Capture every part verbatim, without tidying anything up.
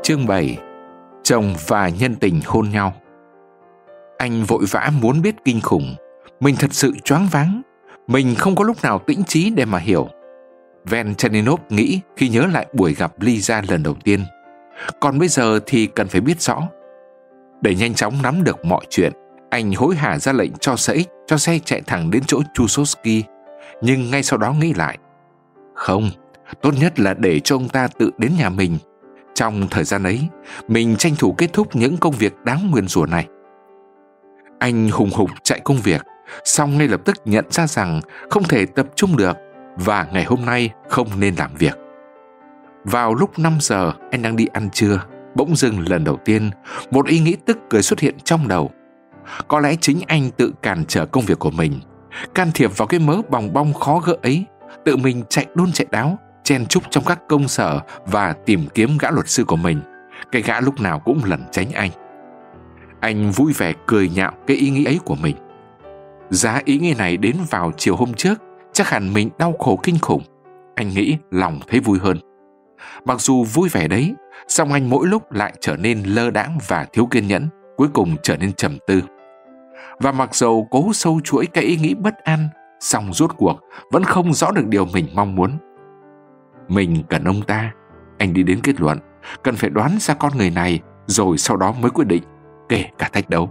Chương bảy. Chồng và nhân tình hôn nhau. Anh vội vã muốn biết kinh khủng. Mình thật sự choáng váng. Mình không có lúc nào tĩnh trí để mà hiểu. Van Chaninov nghĩ khi nhớ lại buổi gặp Lisa lần đầu tiên. Còn bây giờ thì cần phải biết rõ. Để nhanh chóng nắm được mọi chuyện, anh hối hả ra lệnh cho xe X cho xe chạy thẳng đến chỗ Chusovsky. Nhưng ngay sau đó nghĩ lại. Không, tốt nhất là để cho ông ta tự đến nhà mình. Trong thời gian ấy, mình tranh thủ kết thúc những công việc đáng nguyền rủa này. Anh hùng hục chạy công việc, xong ngay lập tức nhận ra rằng không thể tập trung được và ngày hôm nay không nên làm việc. Vào lúc năm giờ anh đang đi ăn trưa, bỗng dưng lần đầu tiên một ý nghĩ tức cười xuất hiện trong đầu. Có lẽ chính anh tự cản trở công việc của mình, can thiệp vào cái mớ bòng bong khó gỡ ấy, tự mình chạy đôn chạy đáo, chen chúc trong các công sở và tìm kiếm gã luật sư của mình, cái gã lúc nào cũng lẩn tránh anh. Anh vui vẻ cười nhạo cái ý nghĩ ấy của mình. Giá ý nghĩ này đến vào chiều hôm trước, chắc hẳn mình đau khổ kinh khủng. Anh nghĩ lòng thấy vui hơn. Mặc dù vui vẻ đấy, song anh mỗi lúc lại trở nên lơ đãng và thiếu kiên nhẫn, cuối cùng trở nên trầm tư. Và mặc dầu cố sâu chuỗi cái ý nghĩ bất an, song rốt cuộc vẫn không rõ được điều mình mong muốn. Mình cần ông ta, anh đi đến kết luận, cần phải đoán ra con người này, rồi sau đó mới quyết định, kể cả thách đấu.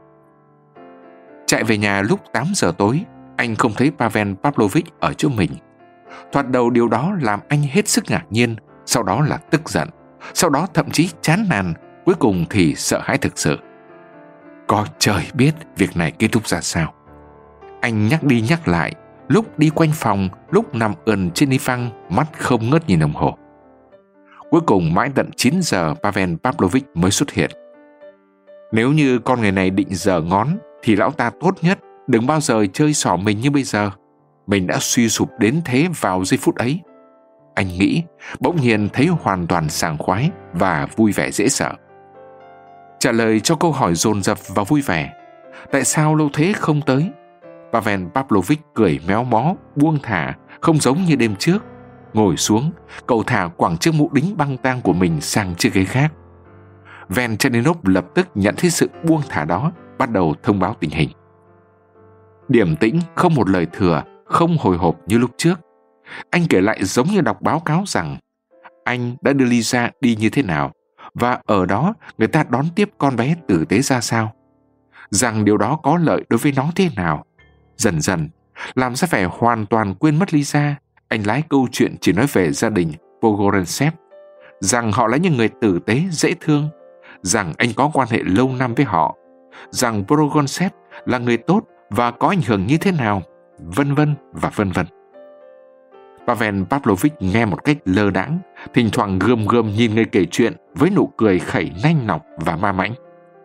Chạy về nhà lúc tám giờ tối, anh không thấy Pavel Pavlovich ở chỗ mình. Thoạt đầu điều đó làm anh hết sức ngạc nhiên, sau đó là tức giận, sau đó thậm chí chán nản, cuối cùng thì sợ hãi thực sự. Có trời biết việc này kết thúc ra sao. Anh nhắc đi nhắc lại, lúc đi quanh phòng, lúc nằm ườn trên đi phăng, mắt không ngớt nhìn đồng hồ. Cuối cùng mãi tận chín giờ Pavel Pavlovich mới xuất hiện. Nếu như con người này định giở ngón thì lão ta tốt nhất đừng bao giờ chơi xỏ mình như bây giờ. Mình đã suy sụp đến thế vào giây phút ấy. Anh nghĩ, bỗng nhiên thấy hoàn toàn sảng khoái và vui vẻ dễ sợ. Trả lời cho câu hỏi dồn dập và vui vẻ, tại sao lâu thế không tới? Pavel Pavlovich cười méo mó, buông thả, không giống như đêm trước. Ngồi xuống, cậu thả quẳng chiếc mũ đính băng tang của mình sang chiếc ghế khác. Van Chaninov lập tức nhận thấy sự buông thả đó, bắt đầu thông báo tình hình. Điềm tĩnh, không một lời thừa, không hồi hộp như lúc trước. Anh kể lại giống như đọc báo cáo rằng anh đã đưa Lisa đi như thế nào, và ở đó người ta đón tiếp con bé tử tế ra sao, rằng điều đó có lợi đối với nó thế nào. Dần dần, làm ra vẻ hoàn toàn quên mất Lisa, anh lái câu chuyện chỉ nói về gia đình Pogorensev, rằng họ là những người tử tế, dễ thương, rằng anh có quan hệ lâu năm với họ, rằng Pogorensev là người tốt và có ảnh hưởng như thế nào, vân vân và vân vân. Pavel Pavlovich nghe một cách lơ đãng, thỉnh thoảng gườm gườm nhìn người kể chuyện với nụ cười khẩy nanh nọc và ma mãnh.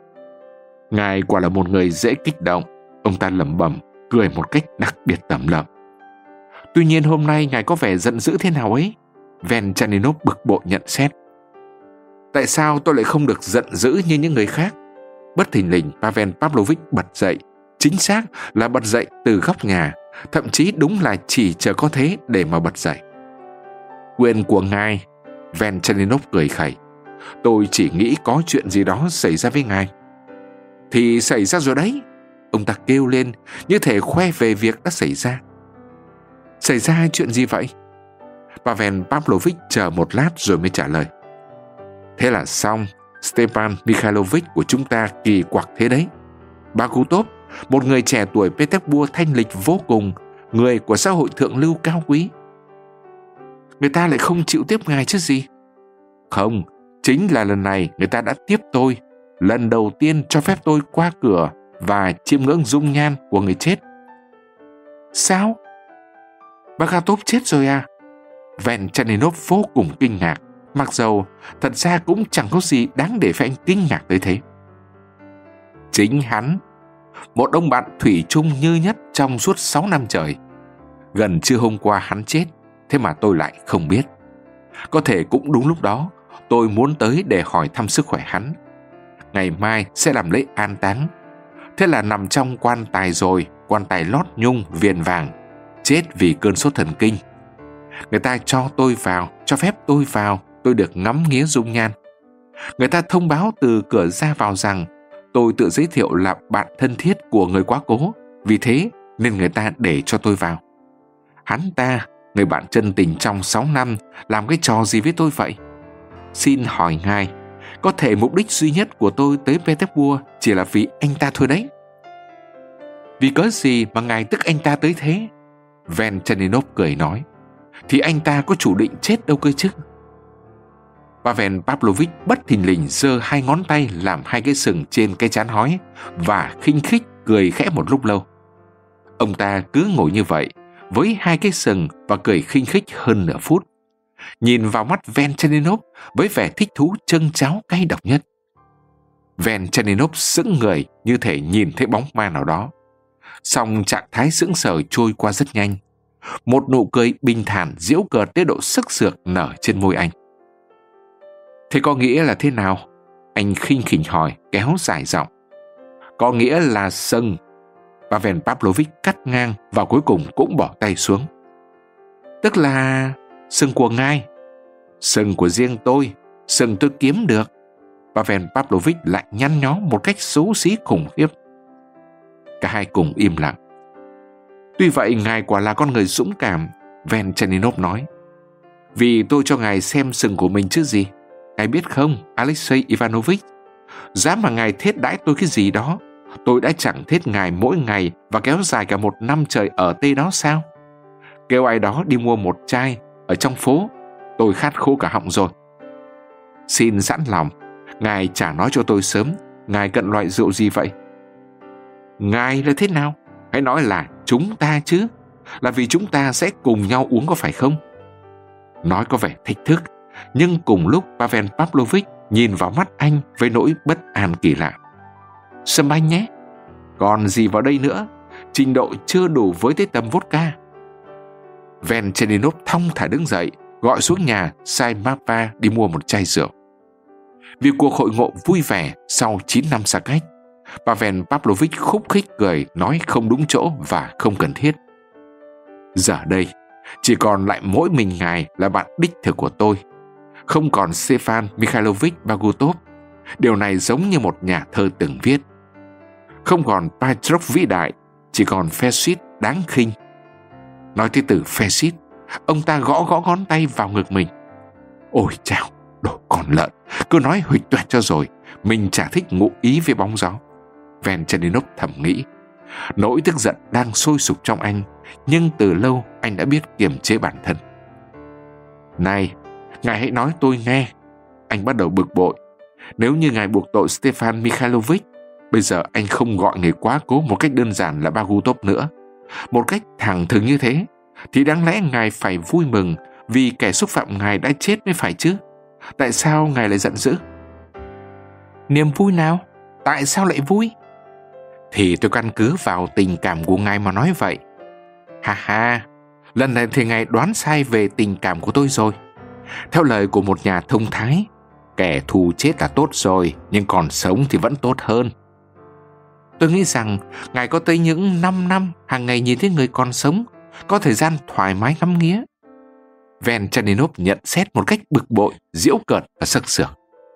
Ngài quả là một người dễ kích động, ông ta lẩm bẩm, cười một cách đặc biệt tẩm lợm. Tuy nhiên hôm nay ngài có vẻ giận dữ thế nào ấy? Van Chaninov bực bội nhận xét. Tại sao tôi lại không được giận dữ như những người khác? Bất thình lình Pavel Pavlovich bật dậy, chính xác là bật dậy từ góc nhà, thậm chí đúng là chỉ chờ có thế để mà bật dậy. Quyền của ngài, Van Chaninov cười khẩy. Tôi chỉ nghĩ có chuyện gì đó xảy ra với ngài. Thì xảy ra rồi đấy, ông ta kêu lên như thể khoe về việc đã xảy ra. Xảy ra chuyện gì vậy? Pavel Pavlovich chờ một lát rồi mới trả lời. Thế là xong, Stepan Mikhailovich của chúng ta kỳ quặc thế đấy. Bagutov, một người trẻ tuổi Petersburg thanh lịch vô cùng, người của xã hội thượng lưu cao quý. Người ta lại không chịu tiếp ngài chứ gì? Không, chính là lần này người ta đã tiếp tôi, lần đầu tiên cho phép tôi qua cửa và chiêm ngưỡng dung nhan của người chết. Sao? Bagatov chết rồi à? Van Chaninov vô cùng kinh ngạc, mặc dầu thật ra cũng chẳng có gì đáng để phải anh kinh ngạc tới thế. Chính hắn, một ông bạn thủy chung như nhất trong suốt sáu năm trời. Gần trưa hôm qua hắn chết, thế mà tôi lại không biết. Có thể cũng đúng lúc đó, tôi muốn tới để hỏi thăm sức khỏe hắn. Ngày mai sẽ làm lễ an táng. Thế là nằm trong quan tài rồi, quan tài lót nhung viền vàng, chết vì cơn sốt thần kinh. Người ta cho tôi vào, cho phép tôi vào, tôi được ngắm nghía dung nhan. Người ta thông báo từ cửa ra vào rằng tôi tự giới thiệu là bạn thân thiết của người quá cố, vì thế nên người ta để cho tôi vào. Hắn ta, người bạn chân tình trong sáu năm, làm cái trò gì với tôi vậy? Xin hỏi ngài, có thể mục đích duy nhất của tôi tới Petersburg chỉ là vì anh ta thôi đấy. Vì cớ gì mà ngài tức anh ta tới thế? Velchaninoff cười nói. Thì anh ta có chủ định chết đâu cơ chứ. Pavel Pavlovich bất thình lình giơ hai ngón tay làm hai cái sừng trên cái trán hói và khinh khích cười khẽ một lúc lâu. Ông ta cứ ngồi như vậy với hai cái sừng và cười khinh khích hơn nửa phút, nhìn vào mắt Velchaninoff với vẻ thích thú châng cháo cay độc nhất. Velchaninoff sững người như thể nhìn thấy bóng ma nào đó. Song trạng thái sững sờ trôi qua rất nhanh. Một nụ cười bình thản giễu cợt tới độ sức sược nở trên môi anh. Thế có nghĩa là thế nào? Anh khinh khỉnh hỏi, kéo dài giọng. Có nghĩa là sừng. Pavel Pavlovich cắt ngang và cuối cùng cũng bỏ tay xuống. Tức là sừng của ngài. Sừng của riêng tôi, sừng tôi kiếm được. Pavel Pavlovich lại nhăn nhó một cách xấu xí khủng khiếp. Cả hai cùng im lặng. Tuy vậy ngài quả là con người dũng cảm, Velchaninoff nói. Vì tôi cho ngài xem sừng của mình chứ gì. Ngài biết không, Alexei Ivanovich, giá mà ngài thết đãi tôi cái gì đó, tôi đã chẳng thết ngài mỗi ngày và kéo dài cả một năm trời ở tê đó sao? Kêu ai đó đi mua một chai ở trong phố, tôi khát khô cả họng rồi. Xin sẵn lòng, ngài chả nói cho tôi sớm, ngài cận loại rượu gì vậy? Ngài là thế nào? Hãy nói là chúng ta chứ, là vì chúng ta sẽ cùng nhau uống có phải không? Nói có vẻ thách thức, nhưng cùng lúc Pavel Pavlovich nhìn vào mắt anh với nỗi bất an kỳ lạ. Sâm anh nhé, còn gì vào đây nữa, trình độ chưa đủ với tới tầm vodka. Velchaninoff thong thả đứng dậy, gọi xuống nhà sai Marfa đi mua một chai rượu. Vì cuộc hội ngộ vui vẻ sau chín năm xa cách, Pavel Pavlovich khúc khích cười nói không đúng chỗ và không cần thiết. Giờ đây, chỉ còn lại mỗi mình ngài là bạn đích thực của tôi. Không còn Stefan Mikhailovich Bagutov. Điều này giống như một nhà thơ từng viết. Không còn Petrov vĩ đại, chỉ còn Fesit đáng khinh. Nói tới từ Fesit, ông ta gõ gõ ngón tay vào ngực mình. Ôi chao, đồ con lợn, cứ nói huỵch toẹt cho rồi, mình chả thích ngụ ý với bóng gió. Velchaninoff thầm nghĩ. Nỗi tức giận đang sôi sục trong anh, nhưng từ lâu anh đã biết kiềm chế bản thân. Này, ngài hãy nói tôi nghe. Anh bắt đầu bực bội. Nếu như ngài buộc tội Stefan Mikhailovich, bây giờ anh không gọi người quá cố một cách đơn giản là Bagutov nữa, một cách thẳng thừng như thế, thì đáng lẽ ngài phải vui mừng vì kẻ xúc phạm ngài đã chết mới phải chứ. Tại sao ngài lại giận dữ? Niềm vui nào? Tại sao lại vui? Thì tôi căn cứ vào tình cảm của ngài mà nói vậy. Ha ha, lần này thì ngài đoán sai về tình cảm của tôi rồi. Theo lời của một nhà thông thái, kẻ thù chết là tốt rồi, nhưng còn sống thì vẫn tốt hơn. Tôi nghĩ rằng ngài có tới những năm năm hàng ngày nhìn thấy người còn sống, có thời gian thoải mái ngắm nghía. Velchaninoff nhận xét một cách bực bội, giễu cợt và sặc sược.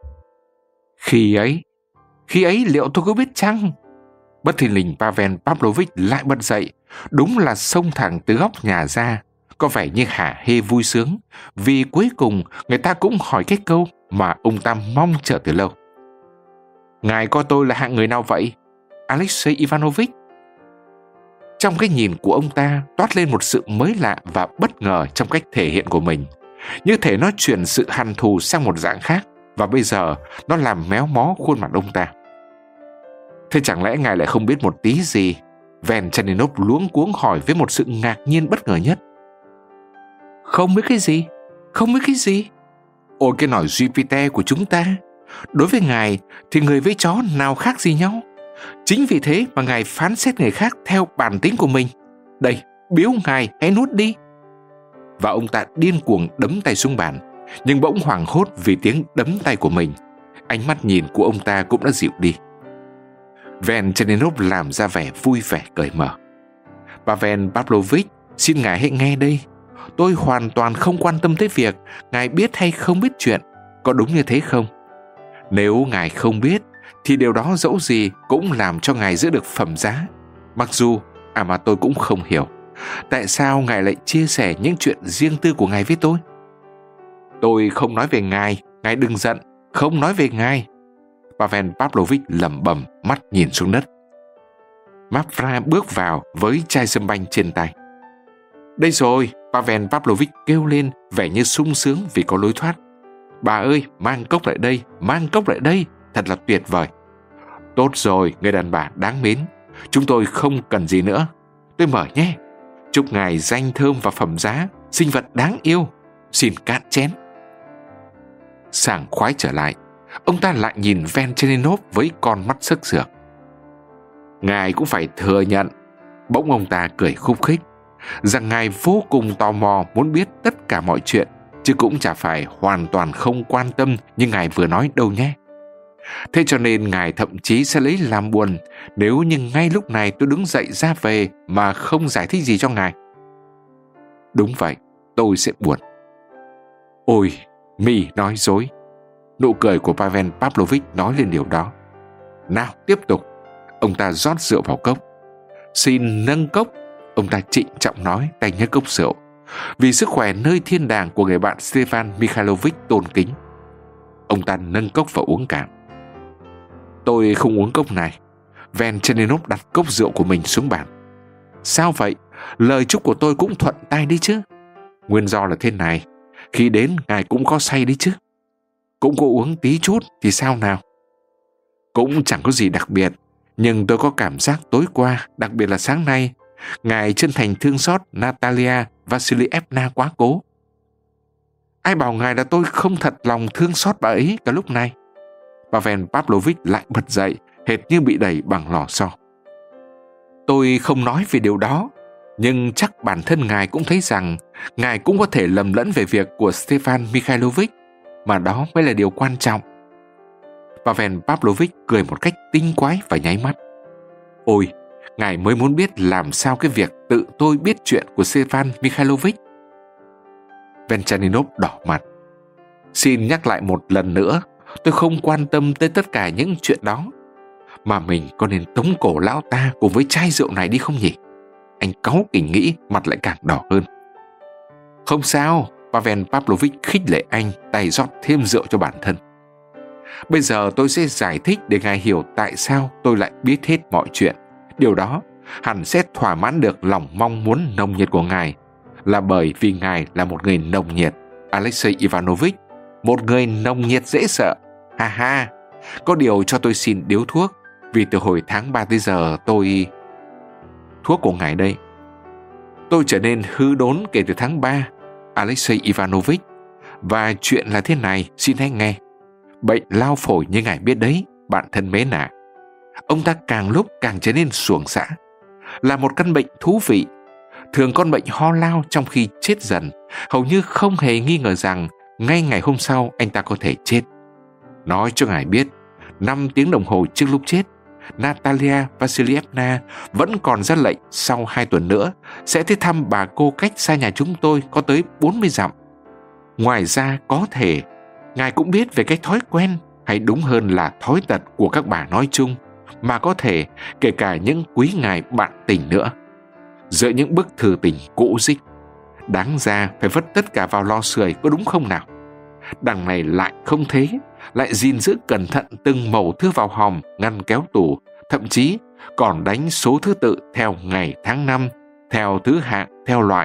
Khi ấy, khi ấy liệu tôi có biết chăng? Bất thình lình Pavel Pavlovich lại bật dậy, đúng là xông thẳng từ góc nhà ra, có vẻ như hả hê vui sướng, vì cuối cùng người ta cũng hỏi cái câu mà ông ta mong chờ từ lâu. Ngài coi tôi là hạng người nào vậy, Alexei Ivanovich? Trong cái nhìn của ông ta toát lên một sự mới lạ và bất ngờ trong cách thể hiện của mình, như thể nó chuyển sự hằn thù sang một dạng khác, và bây giờ nó làm méo mó khuôn mặt ông ta. Thế chẳng lẽ ngài lại không biết một tí gì? Velchaninoff luống cuống hỏi với một sự ngạc nhiên bất ngờ nhất. Không biết cái gì? Không biết cái gì? Ôi cái nòi Jupiter của chúng ta, đối với ngài thì người với chó nào khác gì nhau. Chính vì thế mà ngài phán xét người khác theo bản tính của mình. Đây, biếu ngài, hãy nuốt đi. Và ông ta điên cuồng đấm tay xuống bàn, nhưng bỗng hoảng hốt vì tiếng đấm tay của mình. Ánh mắt nhìn của ông ta cũng đã dịu đi. Velchaninoff làm ra vẻ vui vẻ cởi mở. Pavel Pavlovich, xin ngài hãy nghe đây. Tôi hoàn toàn không quan tâm tới việc ngài biết hay không biết chuyện. Có đúng như thế không? Nếu ngài không biết, thì điều đó dẫu gì cũng làm cho ngài giữ được phẩm giá. Mặc dù, à mà tôi cũng không hiểu, tại sao ngài lại chia sẻ những chuyện riêng tư của ngài với tôi? Tôi không nói về ngài, ngài đừng giận, không nói về ngài. Pavel Pavlovich lẩm bẩm, mắt nhìn xuống đất. Mavra bước vào với chai sâm banh trên tay. Đây rồi, Pavel Pavlovich kêu lên, vẻ như sung sướng vì có lối thoát. Bà ơi, mang cốc lại đây, mang cốc lại đây, thật là tuyệt vời. Tốt rồi, người đàn bà đáng mến, chúng tôi không cần gì nữa. Tôi mở nhé. Chúc ngài danh thơm và phẩm giá, sinh vật đáng yêu. Xin cạn chén. Sảng khoái trở lại, ông ta lại nhìn Venchenninov với con mắt sức sược. Ngài cũng phải thừa nhận, bỗng ông ta cười khúc khích, rằng ngài vô cùng tò mò muốn biết tất cả mọi chuyện, chứ cũng chả phải hoàn toàn không quan tâm như ngài vừa nói đâu nhé. Thế cho nên ngài thậm chí sẽ lấy làm buồn nếu như ngay lúc này tôi đứng dậy ra về mà không giải thích gì cho ngài. Đúng vậy, tôi sẽ buồn. Ôi, mì nói dối. Nụ cười của Pavel Pavlovich nói lên điều đó. Nào, tiếp tục. Ông ta rót rượu vào cốc. Xin nâng cốc, ông ta trịnh trọng nói, tay nhấc cốc rượu, vì sức khỏe nơi thiên đàng của người bạn Stefan Mikhailovich tôn kính. Ông ta nâng cốc và uống cạn. Tôi không uống cốc này. Venchenninov đặt cốc rượu của mình xuống bàn. Sao vậy? Lời chúc của tôi cũng thuận tai đi chứ. Nguyên do là thế này, khi đến ngài cũng có say đi chứ. Cũng có uống tí chút thì sao nào? Cũng chẳng có gì đặc biệt, nhưng tôi có cảm giác tối qua, đặc biệt là sáng nay, ngài chân thành thương xót Natalia Vasilievna quá cố. Ai bảo ngài là tôi không thật lòng thương xót bà ấy cả lúc này? Pavel Pavlovich lại bật dậy, hệt như bị đẩy bằng lò xo. Tôi không nói về điều đó, nhưng chắc bản thân ngài cũng thấy rằng ngài cũng có thể lầm lẫn về việc của Stefan Mikhailovich, mà đó mới là điều quan trọng. Pavel Pavlovich cười một cách tinh quái và nháy mắt. Ôi, ngài mới muốn biết làm sao cái việc tự tôi biết chuyện của Stefan Mikhailovich. Venchenninov đỏ mặt. Xin nhắc lại một lần nữa, tôi không quan tâm tới tất cả những chuyện đó. Mà mình có nên tống cổ lão ta cùng với chai rượu này đi không nhỉ? Anh cáu kỉnh nghĩ, mặt lại càng đỏ hơn. Không sao, Pavel Pavlovich khích lệ anh, tay rót thêm rượu cho bản thân. Bây giờ tôi sẽ giải thích để ngài hiểu tại sao tôi lại biết hết mọi chuyện. Điều đó hẳn sẽ thỏa mãn được lòng mong muốn nồng nhiệt của ngài, là bởi vì ngài là một người nồng nhiệt, Alexei Ivanovich, một người nồng nhiệt dễ sợ. Ha ha, có điều cho tôi xin điếu thuốc, vì từ hồi tháng ba tới giờ tôi... Thuốc của ngài đây. Tôi trở nên hư đốn kể từ tháng ba, Alexei Ivanovich. Và chuyện là thế này, xin hãy nghe. Bệnh lao phổi như ngài biết đấy, bạn thân mến ạ. Ông ta càng lúc càng trở nên xuồng xã. Là một căn bệnh thú vị. Thường con bệnh ho lao trong khi chết dần, hầu như không hề nghi ngờ rằng ngay ngày hôm sau anh ta có thể chết. Nói cho ngài biết, năm tiếng đồng hồ trước lúc chết, Natalia Vasilievna vẫn còn ra lệnh sau hai tuần nữa sẽ tới thăm bà cô cách xa nhà chúng tôi có tới bốn mươi dặm. Ngoài ra có thể ngài cũng biết về cái thói quen, hay đúng hơn là thói tật của các bà nói chung, mà có thể kể cả những quý ngài bạn tình nữa. Giữa những bức thư tình cũ rích, đáng ra phải vứt tất cả vào lò sưởi, có đúng không nào? Đằng này lại không thế, lại gìn giữ cẩn thận từng mẩu thư vào hòm, ngăn kéo tủ, thậm chí còn đánh số thứ tự theo ngày tháng năm, theo thứ hạng, theo loại.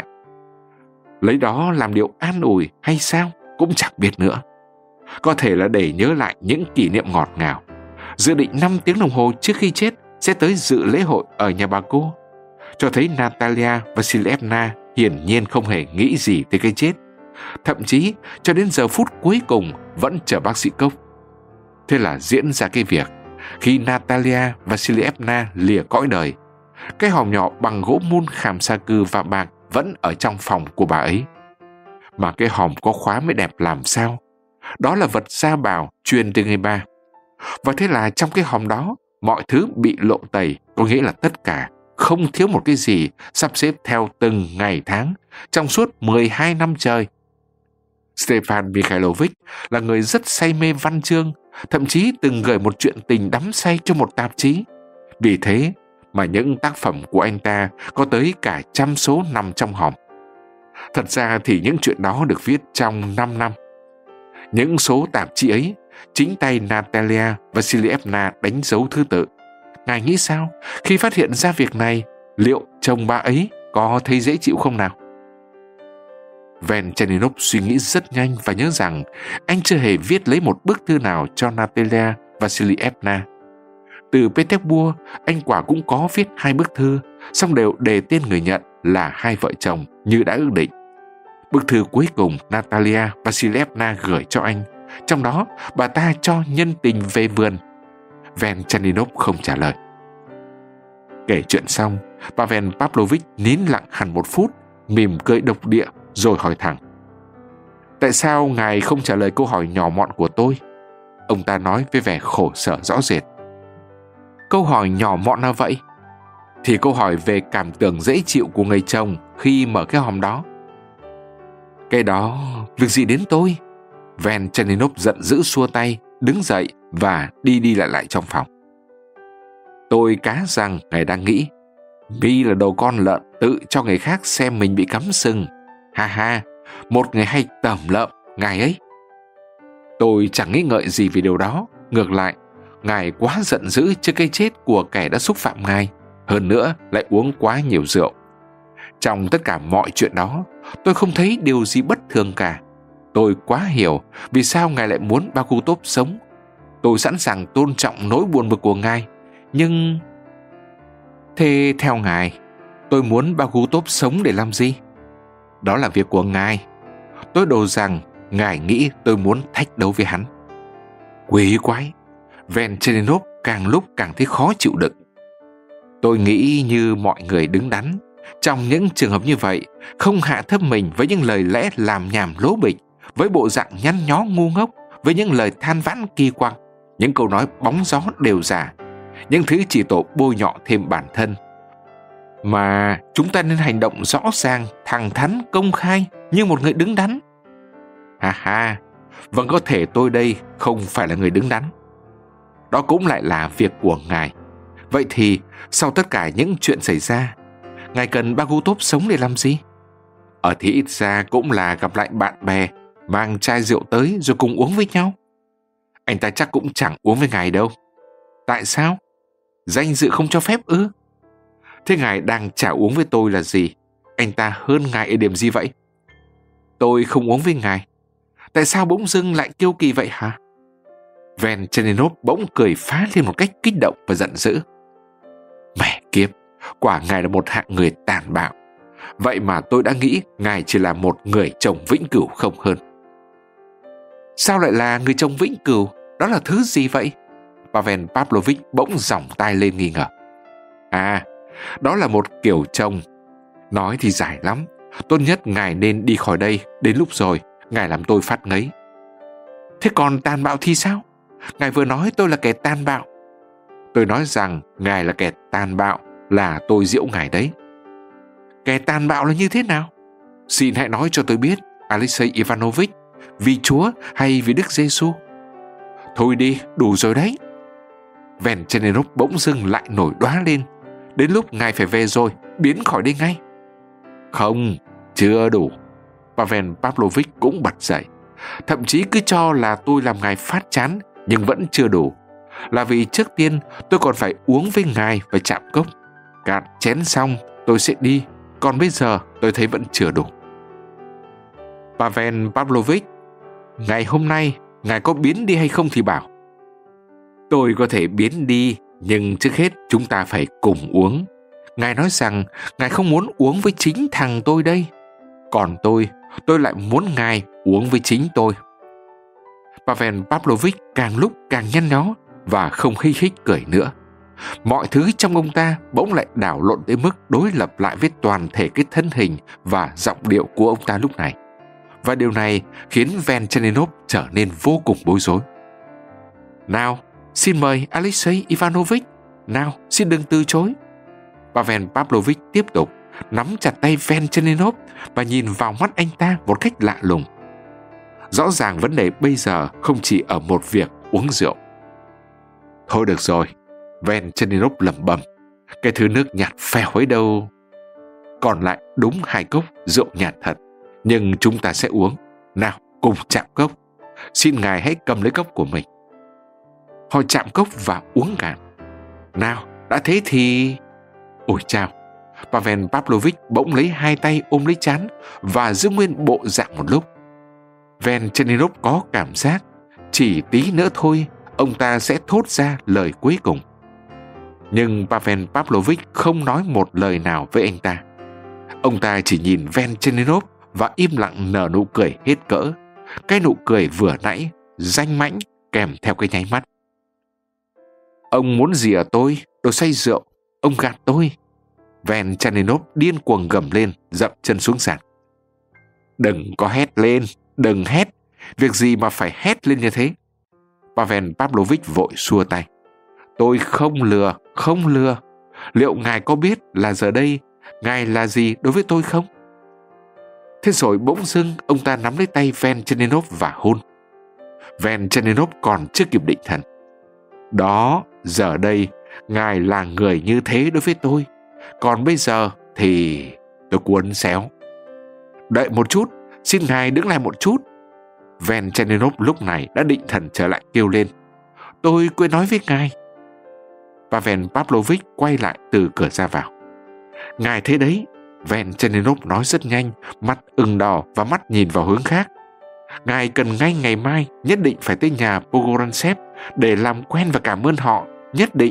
Lấy đó làm điều an ủi hay sao cũng chẳng biết nữa. Có thể là để nhớ lại những kỷ niệm ngọt ngào. Dự định năm tiếng đồng hồ trước khi chết sẽ tới dự lễ hội ở nhà bà cô, cho thấy Natalia Vasilievna hiển nhiên không hề nghĩ gì tới cái chết, thậm chí cho đến giờ phút cuối cùng vẫn chờ bác sĩ Cốc. Thế là diễn ra cái việc khi Natalia Vasilievna lìa cõi đời, cái hòm nhỏ bằng gỗ mun khảm sa cừ và bạc vẫn ở trong phòng của bà ấy. Mà cái hòm có khóa mới đẹp làm sao. Đó là vật gia bảo truyền từ người ba. Và thế là trong cái hòm đó, mọi thứ bị lộ tẩy, có nghĩa là tất cả, không thiếu một cái gì, sắp xếp theo từng ngày tháng trong suốt mười hai năm trời. Stefan Mikhailovich là người rất say mê văn chương, thậm chí từng gửi một chuyện tình đắm say cho một tạp chí. Vì thế mà những tác phẩm của anh ta có tới cả trăm số nằm trong hòm. Thật ra thì những chuyện đó được viết trong năm năm. Những số tạp chí ấy, chính tay Natalia Vasilievna đánh dấu thứ tự. Ngài nghĩ sao khi phát hiện ra việc này? Liệu chồng bà ấy có thấy dễ chịu không nào? Venchaninov suy nghĩ rất nhanh và nhớ rằng anh chưa hề viết lấy một bức thư nào cho Natalia Vasilievna. Từ Petersburg, anh quả cũng có viết hai bức thư, song đều đề tên người nhận là hai vợ chồng như đã ước định. Bức thư cuối cùng Natalia Vasilievna gửi cho anh, trong đó bà ta cho nhân tình về vườn. Venchaninov không trả lời. Kể chuyện xong, Pavel Pavlovich nín lặng hẳn một phút, mỉm cười độc địa rồi hỏi thẳng: Tại sao ngài không trả lời câu hỏi nhỏ mọn của tôi? Ông ta nói với vẻ khổ sở rõ rệt. Câu hỏi nhỏ mọn nào vậy? Thì câu hỏi về cảm tưởng dễ chịu của người chồng khi mở cái hòm đó. Cái đó, việc gì đến tôi? Venchaninov giận dữ xua tay, đứng dậy và đi đi lại lại trong phòng. Tôi cá rằng ngài đang nghĩ Mi là đồ con lợn tự cho người khác xem mình bị cắm sừng. Ha ha, một người hay tẩm lợm, ngài ấy. Tôi chẳng nghĩ ngợi gì về điều đó. Ngược lại, ngài quá giận dữ trước cái chết của kẻ đã xúc phạm ngài. Hơn nữa lại uống quá nhiều rượu. Trong tất cả mọi chuyện đó, tôi không thấy điều gì bất thường cả. Tôi quá hiểu vì sao ngài lại muốn Bagutov sống. Tôi sẵn sàng tôn trọng nỗi buồn bực của ngài. Nhưng... Thế theo ngài, tôi muốn Bagutov sống để làm gì? Đó là việc của ngài. Tôi đồ rằng ngài nghĩ tôi muốn thách đấu với hắn. Quỷ quái! Venchaninov càng lúc càng thấy khó chịu đựng. Tôi nghĩ như mọi người đứng đắn, trong những trường hợp như vậy, không hạ thấp mình với những lời lẽ làm nhảm lố bịch, với bộ dạng nhăn nhó ngu ngốc, với những lời than vãn kỳ quặc, những câu nói bóng gió đều giả, những thứ chỉ tổ bôi nhọ thêm bản thân. Mà chúng ta nên hành động rõ ràng, thẳng thắn, công khai như một người đứng đắn. Ha ha, vẫn có thể tôi đây không phải là người đứng đắn. Đó cũng lại là việc của ngài. Vậy thì sau tất cả những chuyện xảy ra, ngài cần Bagutov sống để làm gì? Ở thì ít ra cũng là gặp lại bạn bè, mang chai rượu tới rồi cùng uống với nhau. Anh ta chắc cũng chẳng uống với ngài đâu. Tại sao? Danh dự không cho phép ư? Thế ngài đang chả uống với tôi là gì? Anh ta hơn ngài ở điểm gì vậy? Tôi không uống với ngài. Tại sao bỗng dưng lại kiêu kỳ vậy hả? Venchaninov bỗng cười phá lên một cách kích động và giận dữ. Mẹ kiếp, quả ngài là một hạng người tàn bạo. Vậy mà tôi đã nghĩ ngài chỉ là một người chồng vĩnh cửu không hơn. Sao lại là người chồng vĩnh cửu? Đó là thứ gì vậy? Pavel Pavlovich bỗng giỏng tai lên nghi ngờ. À, đó là một kiểu chồng. Nói thì dài lắm. Tốt nhất ngài nên đi khỏi đây. Đến lúc rồi, ngài làm tôi phát ngấy. Thế còn tàn bạo thì sao? Ngài vừa nói tôi là kẻ tàn bạo. Tôi nói rằng ngài là kẻ tàn bạo, là tôi giễu ngài đấy. Kẻ tàn bạo là như thế nào? Xin hãy nói cho tôi biết, Alexei Ivanovich, vì Chúa hay vì Đức Giêsu? Thôi đi, đủ rồi đấy. Venchaninov bỗng dưng lại nổi đoá lên. Đến lúc ngài phải về rồi, biến khỏi đây ngay. Không, chưa đủ. Pavel Pavlovich cũng bật dậy. Thậm chí cứ cho là tôi làm ngài phát chán, nhưng vẫn chưa đủ. Là vì trước tiên tôi còn phải uống với ngài và chạm cốc. Cạn chén xong tôi sẽ đi. Còn bây giờ tôi thấy vẫn chưa đủ. Pavel Pavlovich, ngày hôm nay ngài có biến đi hay không thì bảo. Tôi có thể biến đi, nhưng trước hết chúng ta phải cùng uống. Ngài nói rằng ngài không muốn uống với chính thằng tôi đây. Còn tôi, tôi lại muốn ngài uống với chính tôi. Pavel Pavlovich càng lúc càng nhăn nhó và không hí hích cười nữa. Mọi thứ trong ông ta bỗng lại đảo lộn tới mức đối lập lại với toàn thể cái thân hình và giọng điệu của ông ta lúc này. Và điều này khiến Venchaninov trở nên vô cùng bối rối. Nào, xin mời Alexei Ivanovich. Nào, xin đừng từ chối. Pavel Pavlovich tiếp tục nắm chặt tay Venchaninov và nhìn vào mắt anh ta một cách lạ lùng. Rõ ràng vấn đề bây giờ không chỉ ở một việc uống rượu. Thôi được rồi, Venchenilov lẩm bẩm, cái thứ nước nhạt phèo ấy đâu. Còn lại đúng hai cốc rượu nhạt thật, nhưng chúng ta sẽ uống. Nào, cùng chạm cốc. Xin ngài hãy cầm lấy cốc của mình. Họ chạm cốc và uống cạn. Nào, đã thế thì... Ôi chao! Pavel Pavlovich bỗng lấy hai tay ôm lấy trán và giữ nguyên bộ dạng một lúc. Venchenilov có cảm giác chỉ tí nữa thôi ông ta sẽ thốt ra lời cuối cùng. Nhưng Pavel Pavlovich không nói một lời nào với anh ta. Ông ta chỉ nhìn Venchenilov và im lặng nở nụ cười hết cỡ. Cái nụ cười vừa nãy, danh mãnh kèm theo cái nháy mắt. Ông muốn gì ở tôi, đồ say rượu? Ông gạt tôi. Venchenilov điên cuồng gầm lên, dậm chân xuống sàn. Đừng có hét lên, đừng hét. Việc gì mà phải hét lên như thế? Pavel Pavlovich vội xua tay. Tôi không lừa, không lừa. Liệu ngài có biết là giờ đây ngài là gì đối với tôi không? Thế rồi bỗng dưng ông ta nắm lấy tay Venchenilov và hôn. Venchenilov còn chưa kịp định thần. Đó, giờ đây ngài là người như thế đối với tôi. Còn bây giờ thì tôi cuốn xéo. Đợi một chút, xin ngài đứng lại một chút. Venchenilov lúc này đã định thần trở lại kêu lên. Tôi quên nói với ngài. Pavel Pavlovich quay lại từ cửa ra vào. Ngài thế đấy, Venchenilov nói rất nhanh, mắt ửng đỏ và mắt nhìn vào hướng khác. Ngài cần ngay ngày mai nhất định phải tới nhà Pogorantsev để làm quen và cảm ơn họ, nhất định.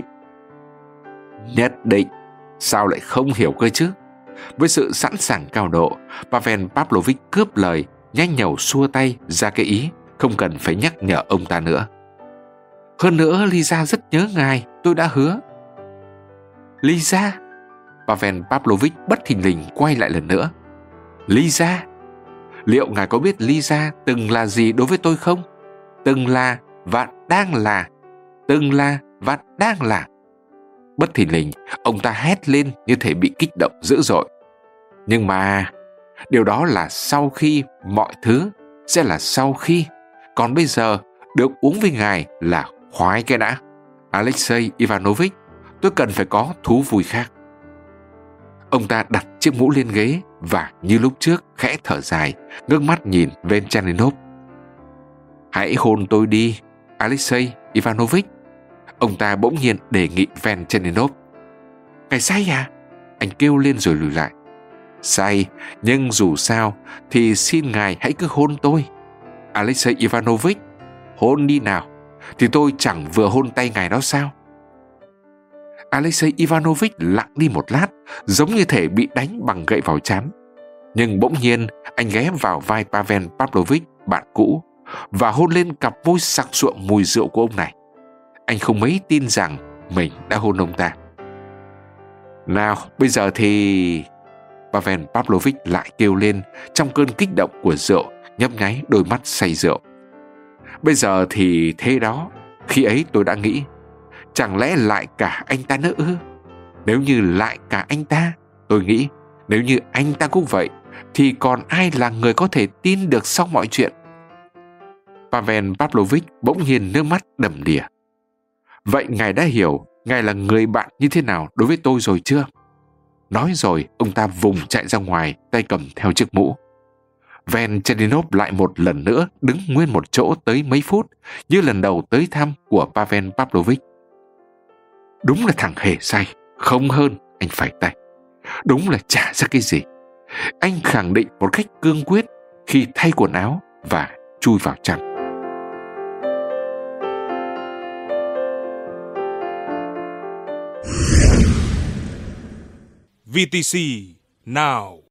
Nhất định? Sao lại không hiểu cơ chứ? Với sự sẵn sàng cao độ, Pavel Pavlovich cướp lời, nhanh nhẩu xua tay ra cái ý, không cần phải nhắc nhở ông ta nữa. Hơn nữa, Lisa rất nhớ ngài, tôi đã hứa. Lisa? Pavel Pavlovich bất thình lình quay lại lần nữa. Lisa? Liệu ngài có biết Lisa từng là gì đối với tôi không? Từng là và đang là. Từng là và đang là. Bất thình lình, ông ta hét lên như thể bị kích động dữ dội. Nhưng mà, điều đó là sau khi mọi thứ sẽ là sau khi. Còn bây giờ, được uống với ngài là khoái cái đã. Alexei Ivanovich, tôi cần phải có thú vui khác. Ông ta đặt chiếc mũ lên ghế và như lúc trước khẽ thở dài, ngước mắt nhìn Venchenilov. Hãy hôn tôi đi, Alexei Ivanovich. Ông ta bỗng nhiên đề nghị Venchenilov. Ngài say à? Anh kêu lên rồi lùi lại. Say, nhưng dù sao thì xin ngài hãy cứ hôn tôi. Alexei Ivanovich, hôn đi nào. Thì tôi chẳng vừa hôn tay ngài đó sao? Alexei Ivanovich lặng đi một lát, giống như thể bị đánh bằng gậy vào trán. Nhưng bỗng nhiên anh ghé vào vai Pavel Pavlovich, bạn cũ, và hôn lên cặp môi sặc sụa mùi rượu của ông này. Anh không mấy tin rằng mình đã hôn ông ta. Nào, bây giờ thì... Pavel Pavlovich lại kêu lên trong cơn kích động của rượu, nhấp nháy đôi mắt say rượu. Bây giờ thì thế đó, khi ấy tôi đã nghĩ, chẳng lẽ lại cả anh ta nữa ư? Nếu như lại cả anh ta, tôi nghĩ, nếu như anh ta cũng vậy, thì còn ai là người có thể tin được sau mọi chuyện? Pavel Pavlovich bỗng nhiên nước mắt đầm đìa. Vậy ngài đã hiểu ngài là người bạn như thế nào đối với tôi rồi chưa? Nói rồi, ông ta vùng chạy ra ngoài, tay cầm theo chiếc mũ. Venchenilov lại một lần nữa đứng nguyên một chỗ tới mấy phút, như lần đầu tới thăm của Pavel Pavlovich. Đúng là thằng hề say, không hơn, anh phải tay. Đúng là chả ra cái gì. Anh khẳng định một cách cương quyết khi thay quần áo và chui vào chăn. vê tê xê Now.